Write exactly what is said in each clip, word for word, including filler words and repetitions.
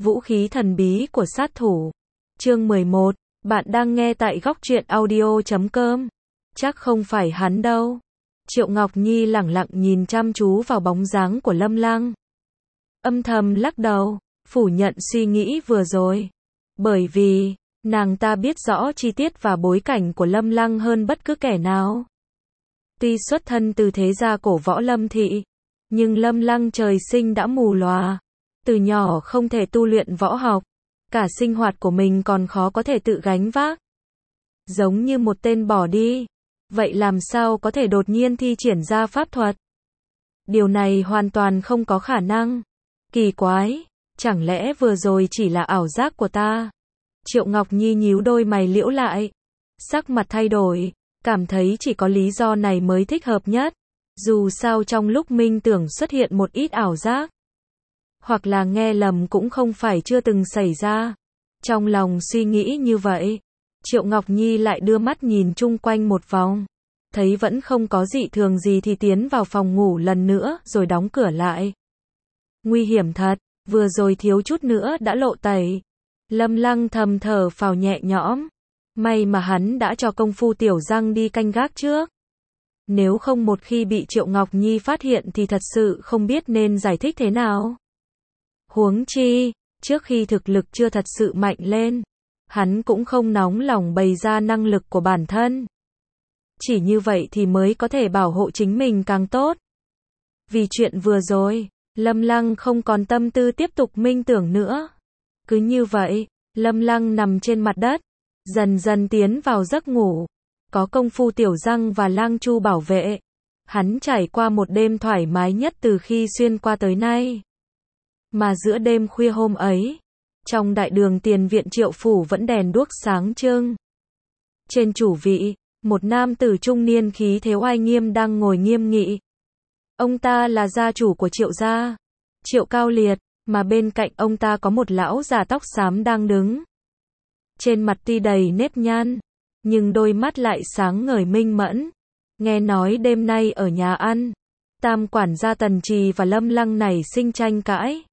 Vũ khí thần bí của sát thủ. Chương mười một. Bạn đang nghe tại góc truyện audio chấm com. Chắc không phải hắn đâu. Triệu Ngọc Nhi lẳng lặng nhìn chăm chú vào bóng dáng của Lâm Lăng. Âm thầm lắc đầu, phủ nhận suy nghĩ vừa rồi. Bởi vì, nàng ta biết rõ chi tiết và bối cảnh của Lâm Lăng hơn bất cứ kẻ nào. Tuy xuất thân từ thế gia cổ võ Lâm thị, nhưng Lâm Lăng trời sinh đã mù lòa. Từ nhỏ không thể tu luyện võ học, cả sinh hoạt của mình còn khó có thể tự gánh vác. Giống như một tên bỏ đi, vậy làm sao có thể đột nhiên thi triển ra pháp thuật? Điều này hoàn toàn không có khả năng. Kỳ quái, chẳng lẽ vừa rồi chỉ là ảo giác của ta? Triệu Ngọc Nhi nhíu đôi mày liễu lại, sắc mặt thay đổi, cảm thấy chỉ có lý do này mới thích hợp nhất. Dù sao trong lúc minh tưởng xuất hiện một ít ảo giác, hoặc là nghe lầm cũng không phải chưa từng xảy ra. Trong lòng suy nghĩ như vậy, Triệu Ngọc Nhi lại đưa mắt nhìn chung quanh một vòng, thấy vẫn không có dị thường gì thì tiến vào phòng ngủ lần nữa rồi đóng cửa lại. Nguy hiểm thật, vừa rồi thiếu chút nữa đã lộ tẩy. Lâm Lăng thầm thở phào nhẹ nhõm, may mà hắn đã cho công phu tiểu răng đi canh gác trước. Nếu không một khi bị Triệu Ngọc Nhi phát hiện thì thật sự không biết nên giải thích thế nào. Huống chi, trước khi thực lực chưa thật sự mạnh lên, hắn cũng không nóng lòng bày ra năng lực của bản thân. Chỉ như vậy thì mới có thể bảo hộ chính mình càng tốt. Vì chuyện vừa rồi, Lâm Lăng không còn tâm tư tiếp tục minh tưởng nữa. Cứ như vậy, Lâm Lăng nằm trên mặt đất, dần dần tiến vào giấc ngủ. Có công phu tiểu răng và lang chu bảo vệ, hắn trải qua một đêm thoải mái nhất từ khi xuyên qua tới nay. Mà giữa đêm khuya hôm ấy, trong đại đường tiền viện Triệu phủ vẫn đèn đuốc sáng trưng. Trên chủ vị, một nam tử trung niên khí thế oai nghiêm đang ngồi nghiêm nghị. Ông ta là gia chủ của Triệu gia, Triệu Cao Liệt, mà bên cạnh ông ta có một lão già tóc xám đang đứng. Trên mặt tuy đầy nếp nhăn, nhưng đôi mắt lại sáng ngời minh mẫn. Nghe nói đêm nay ở nhà ăn, tam quản gia Tần Trì và Lâm Lăng nảy sinh tranh cãi,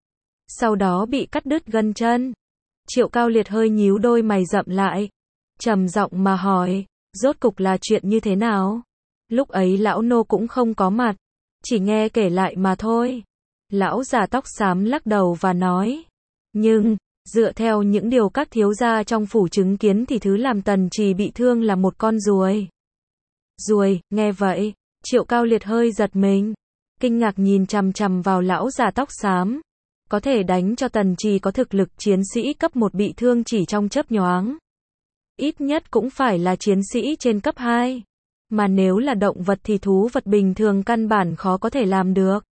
sau đó bị cắt đứt gân chân. Triệu Cao Liệt hơi nhíu đôi mày rậm lại, trầm giọng mà hỏi, rốt cục là chuyện như thế nào? Lúc ấy lão nô cũng không có mặt, chỉ nghe kể lại mà thôi. Lão già tóc xám lắc đầu và nói, nhưng, dựa theo những điều các thiếu gia trong phủ chứng kiến thì thứ làm Tần Trì bị thương là một con ruồi. Ruồi, nghe vậy, Triệu Cao Liệt hơi giật mình, kinh ngạc nhìn chằm chằm vào lão già tóc xám. Có thể đánh cho Tần Trì có thực lực chiến sĩ cấp một bị thương chỉ trong chớp nhoáng. Ít nhất cũng phải là chiến sĩ trên cấp hai. Mà nếu là động vật thì thú vật bình thường căn bản khó có thể làm được.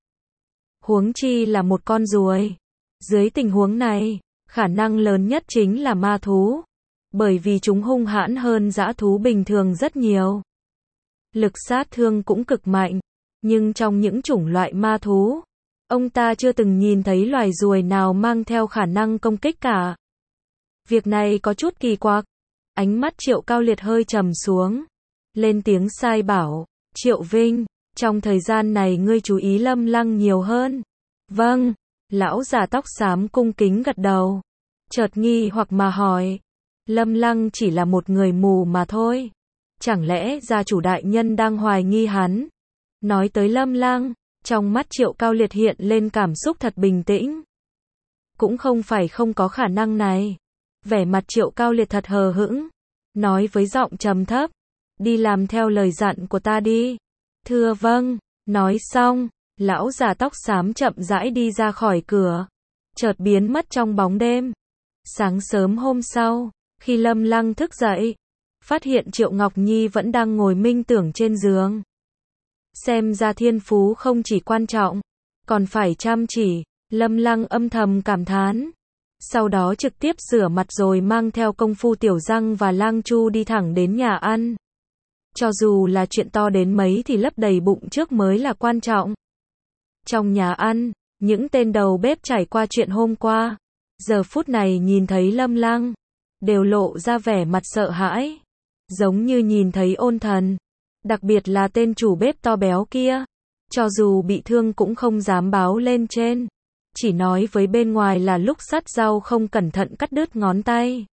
Huống chi là một con ruồi. Dưới tình huống này, khả năng lớn nhất chính là ma thú. Bởi vì chúng hung hãn hơn dã thú bình thường rất nhiều. Lực sát thương cũng cực mạnh. Nhưng trong những chủng loại ma thú, ông ta chưa từng nhìn thấy loài ruồi nào mang theo khả năng công kích cả. Việc này có chút kỳ quặc. Ánh mắt Triệu Cao Liệt hơi trầm xuống, lên tiếng sai bảo, Triệu Vinh, trong thời gian này ngươi chú ý Lâm Lăng nhiều hơn. Vâng, lão già tóc xám cung kính gật đầu, chợt nghi hoặc mà hỏi, Lâm Lăng chỉ là một người mù mà thôi. Chẳng lẽ gia chủ đại nhân đang hoài nghi hắn? Nói tới Lâm Lăng, trong mắt Triệu Cao Liệt hiện lên cảm xúc thật bình tĩnh. Cũng không phải không có khả năng này. Vẻ mặt Triệu Cao Liệt thật hờ hững, nói với giọng trầm thấp, đi làm theo lời dặn của ta đi. Thưa vâng, nói xong, lão già tóc xám chậm rãi đi ra khỏi cửa, chợt biến mất trong bóng đêm. Sáng sớm hôm sau, khi Lâm Lăng thức dậy, phát hiện Triệu Ngọc Nhi vẫn đang ngồi minh tưởng trên giường. Xem ra thiên phú không chỉ quan trọng, còn phải chăm chỉ, Lâm Lăng âm thầm cảm thán. Sau đó trực tiếp rửa mặt rồi mang theo công phu tiểu răng và lang chu đi thẳng đến nhà ăn. Cho dù là chuyện to đến mấy thì lấp đầy bụng trước mới là quan trọng. Trong nhà ăn, những tên đầu bếp trải qua chuyện hôm qua, giờ phút này nhìn thấy Lâm Lăng, đều lộ ra vẻ mặt sợ hãi, giống như nhìn thấy ôn thần. Đặc biệt là tên chủ bếp to béo kia, cho dù bị thương cũng không dám báo lên trên. chỉ nói với bên ngoài là lúc sắt rau không cẩn thận cắt đứt ngón tay.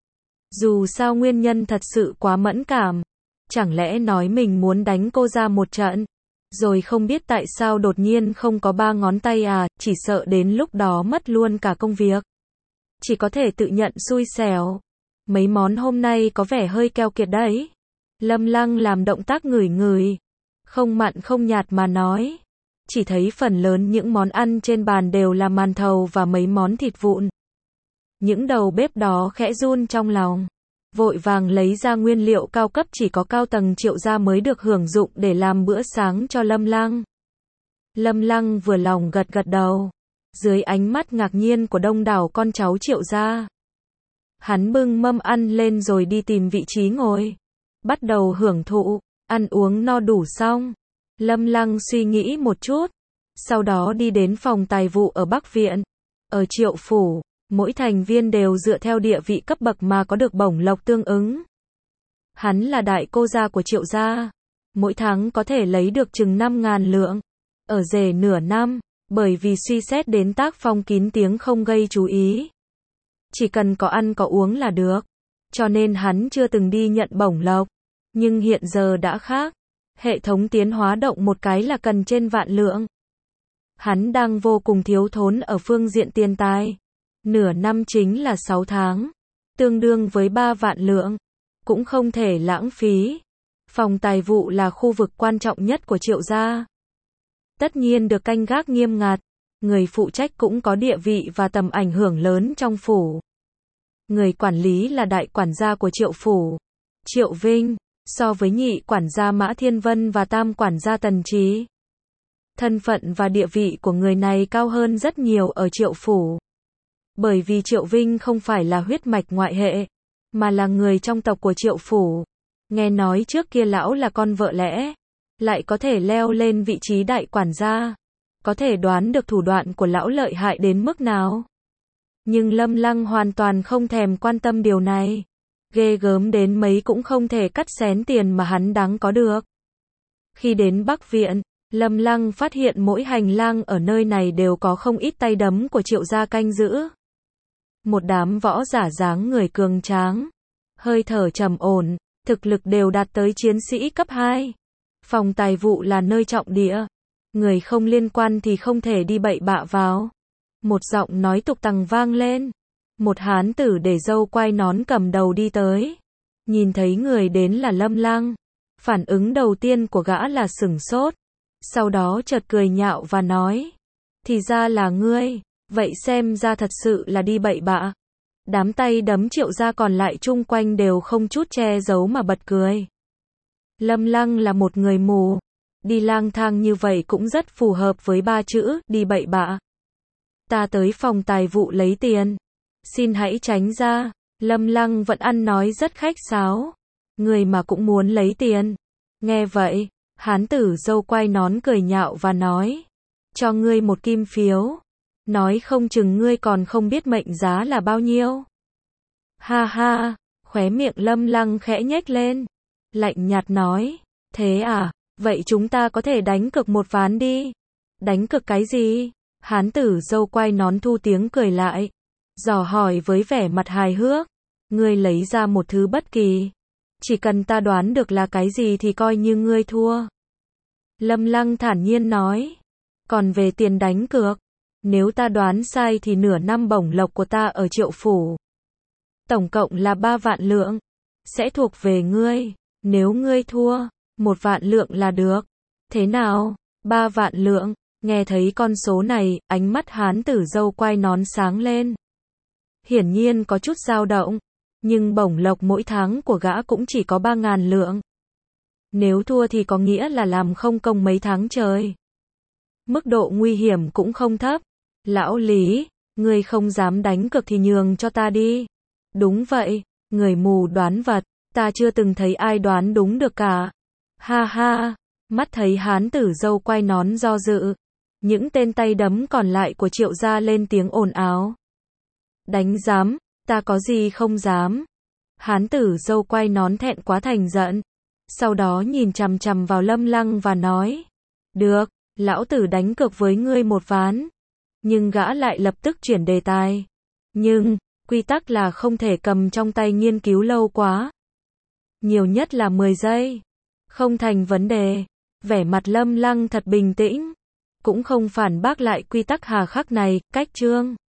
Dù sao nguyên nhân thật sự quá mẫn cảm. Chẳng lẽ nói mình muốn đánh cô ra một trận, rồi không biết tại sao đột nhiên không có ba ngón tay à, chỉ sợ đến lúc đó mất luôn cả công việc. Chỉ có thể tự nhận xui xẻo. Mấy món hôm nay có vẻ hơi keo kiệt đấy. Lâm Lăng làm động tác ngửi ngửi, không mặn không nhạt mà nói. Chỉ thấy phần lớn những món ăn trên bàn đều là màn thầu và mấy món thịt vụn. Những đầu bếp đó khẽ run trong lòng, vội vàng lấy ra nguyên liệu cao cấp chỉ có cao tầng Triệu gia mới được hưởng dụng để làm bữa sáng cho Lâm Lăng. Lâm Lăng vừa lòng gật gật đầu, dưới ánh mắt ngạc nhiên của đông đảo con cháu Triệu gia. Hắn bưng mâm ăn lên rồi đi tìm vị trí ngồi, bắt đầu hưởng thụ. Ăn uống no đủ xong, Lâm Lăng suy nghĩ một chút, sau đó đi đến phòng tài vụ ở Bắc Viện. Ở Triệu phủ, mỗi thành viên đều dựa theo địa vị cấp bậc mà có được bổng lộc tương ứng. Hắn là đại cô gia của Triệu gia, mỗi tháng có thể lấy được chừng năm ngàn lượng, ở rể nửa năm, bởi vì suy xét đến tác phong kín tiếng không gây chú ý. Chỉ cần có ăn có uống là được, cho nên hắn chưa từng đi nhận bổng lộc. Nhưng hiện giờ đã khác, hệ thống tiến hóa động một cái là cần trên vạn lượng. Hắn đang vô cùng thiếu thốn ở phương diện tiền tài. Nửa năm chính là sáu tháng, tương đương với ba vạn lượng, cũng không thể lãng phí. Phòng tài vụ là khu vực quan trọng nhất của Triệu gia. Tất nhiên được canh gác nghiêm ngặt, người phụ trách cũng có địa vị và tầm ảnh hưởng lớn trong phủ. Người quản lý là đại quản gia của Triệu phủ, Triệu Vinh, so với nhị quản gia Mã Thiên Vân và tam quản gia Tần Trí. Thân phận và địa vị của người này cao hơn rất nhiều ở Triệu phủ. Bởi vì Triệu Vinh không phải là huyết mạch ngoại hệ, mà là người trong tộc của Triệu phủ. Nghe nói trước kia lão là con vợ lẽ, lại có thể leo lên vị trí đại quản gia. Có thể đoán được thủ đoạn của lão lợi hại đến mức nào. Nhưng Lâm Lăng hoàn toàn không thèm quan tâm điều này. Ghê gớm đến mấy cũng không thể cắt xén tiền mà hắn đáng có được. Khi đến Bắc Viện, Lâm Lăng phát hiện mỗi hành lang ở nơi này đều có không ít tay đấm của Triệu gia canh giữ. Một đám võ giả dáng người cường tráng, hơi thở trầm ổn, thực lực đều đạt tới chiến sĩ cấp hai. Phòng tài vụ là nơi trọng địa, người không liên quan thì không thể đi bậy bạ vào. Một giọng nói tục tằng vang lên. Một hán tử để râu quai nón cầm đầu đi tới. Nhìn thấy người đến là Lâm Lăng. Phản ứng đầu tiên của gã là sửng sốt. Sau đó chợt cười nhạo và nói. Thì ra là ngươi, vậy xem ra thật sự là đi bậy bạ. Đám tay đấm Triệu gia còn lại chung quanh đều không chút che giấu mà bật cười. Lâm Lăng là một người mù. Đi lang thang như vậy cũng rất phù hợp với ba chữ, đi bậy bạ. Ta tới phòng tài vụ lấy tiền. Xin hãy tránh ra. Lâm Lăng vẫn ăn nói rất khách sáo. Người mà cũng muốn lấy tiền. Nghe vậy, hán tử râu quai nón cười nhạo và nói. Cho ngươi một kim phiếu. Nói không chừng ngươi còn không biết mệnh giá là bao nhiêu. Ha ha, khóe miệng Lâm Lăng khẽ nhếch lên. Lạnh nhạt nói. Thế à, vậy chúng ta có thể đánh cược một ván đi. Đánh cược cái gì? Hán tử râu quai nón thu tiếng cười lại. Dò hỏi với vẻ mặt hài hước. Ngươi lấy ra một thứ bất kỳ. Chỉ cần ta đoán được là cái gì thì coi như ngươi thua. Lâm Lăng thản nhiên nói. Còn về tiền đánh cược, nếu ta đoán sai thì nửa năm bổng lộc của ta ở Triệu phủ. Tổng cộng là ba vạn lượng. Sẽ thuộc về ngươi. Nếu ngươi thua, một vạn lượng là được. Thế nào? Ba vạn lượng. Nghe thấy con số này, ánh mắt hán tử râu quai nón sáng lên. Hiển nhiên có chút dao động. Nhưng bổng lộc mỗi tháng của gã cũng chỉ có ba ngàn lượng. Nếu thua thì có nghĩa là làm không công mấy tháng trời. Mức độ nguy hiểm cũng không thấp. Lão Lý, ngươi không dám đánh cược thì nhường cho ta đi. Đúng vậy, người mù đoán vật, ta chưa từng thấy ai đoán đúng được cả. Ha ha, mắt thấy hán tử râu quai nón do dự. Những tên tay đấm còn lại của Triệu gia lên tiếng ồn ào. Đánh dám, ta có gì không dám. Hán tử râu quai nón thẹn quá thành giận. Sau đó nhìn chằm chằm vào Lâm Lăng và nói. Được, lão tử đánh cược với ngươi một ván. Nhưng gã lại lập tức chuyển đề tài. Nhưng, quy tắc là không thể cầm trong tay nghiên cứu lâu quá. Nhiều nhất là mười giây. Không thành vấn đề. Vẻ mặt Lâm Lăng thật bình tĩnh. Cũng không phản bác lại quy tắc hà khắc này, cách chương.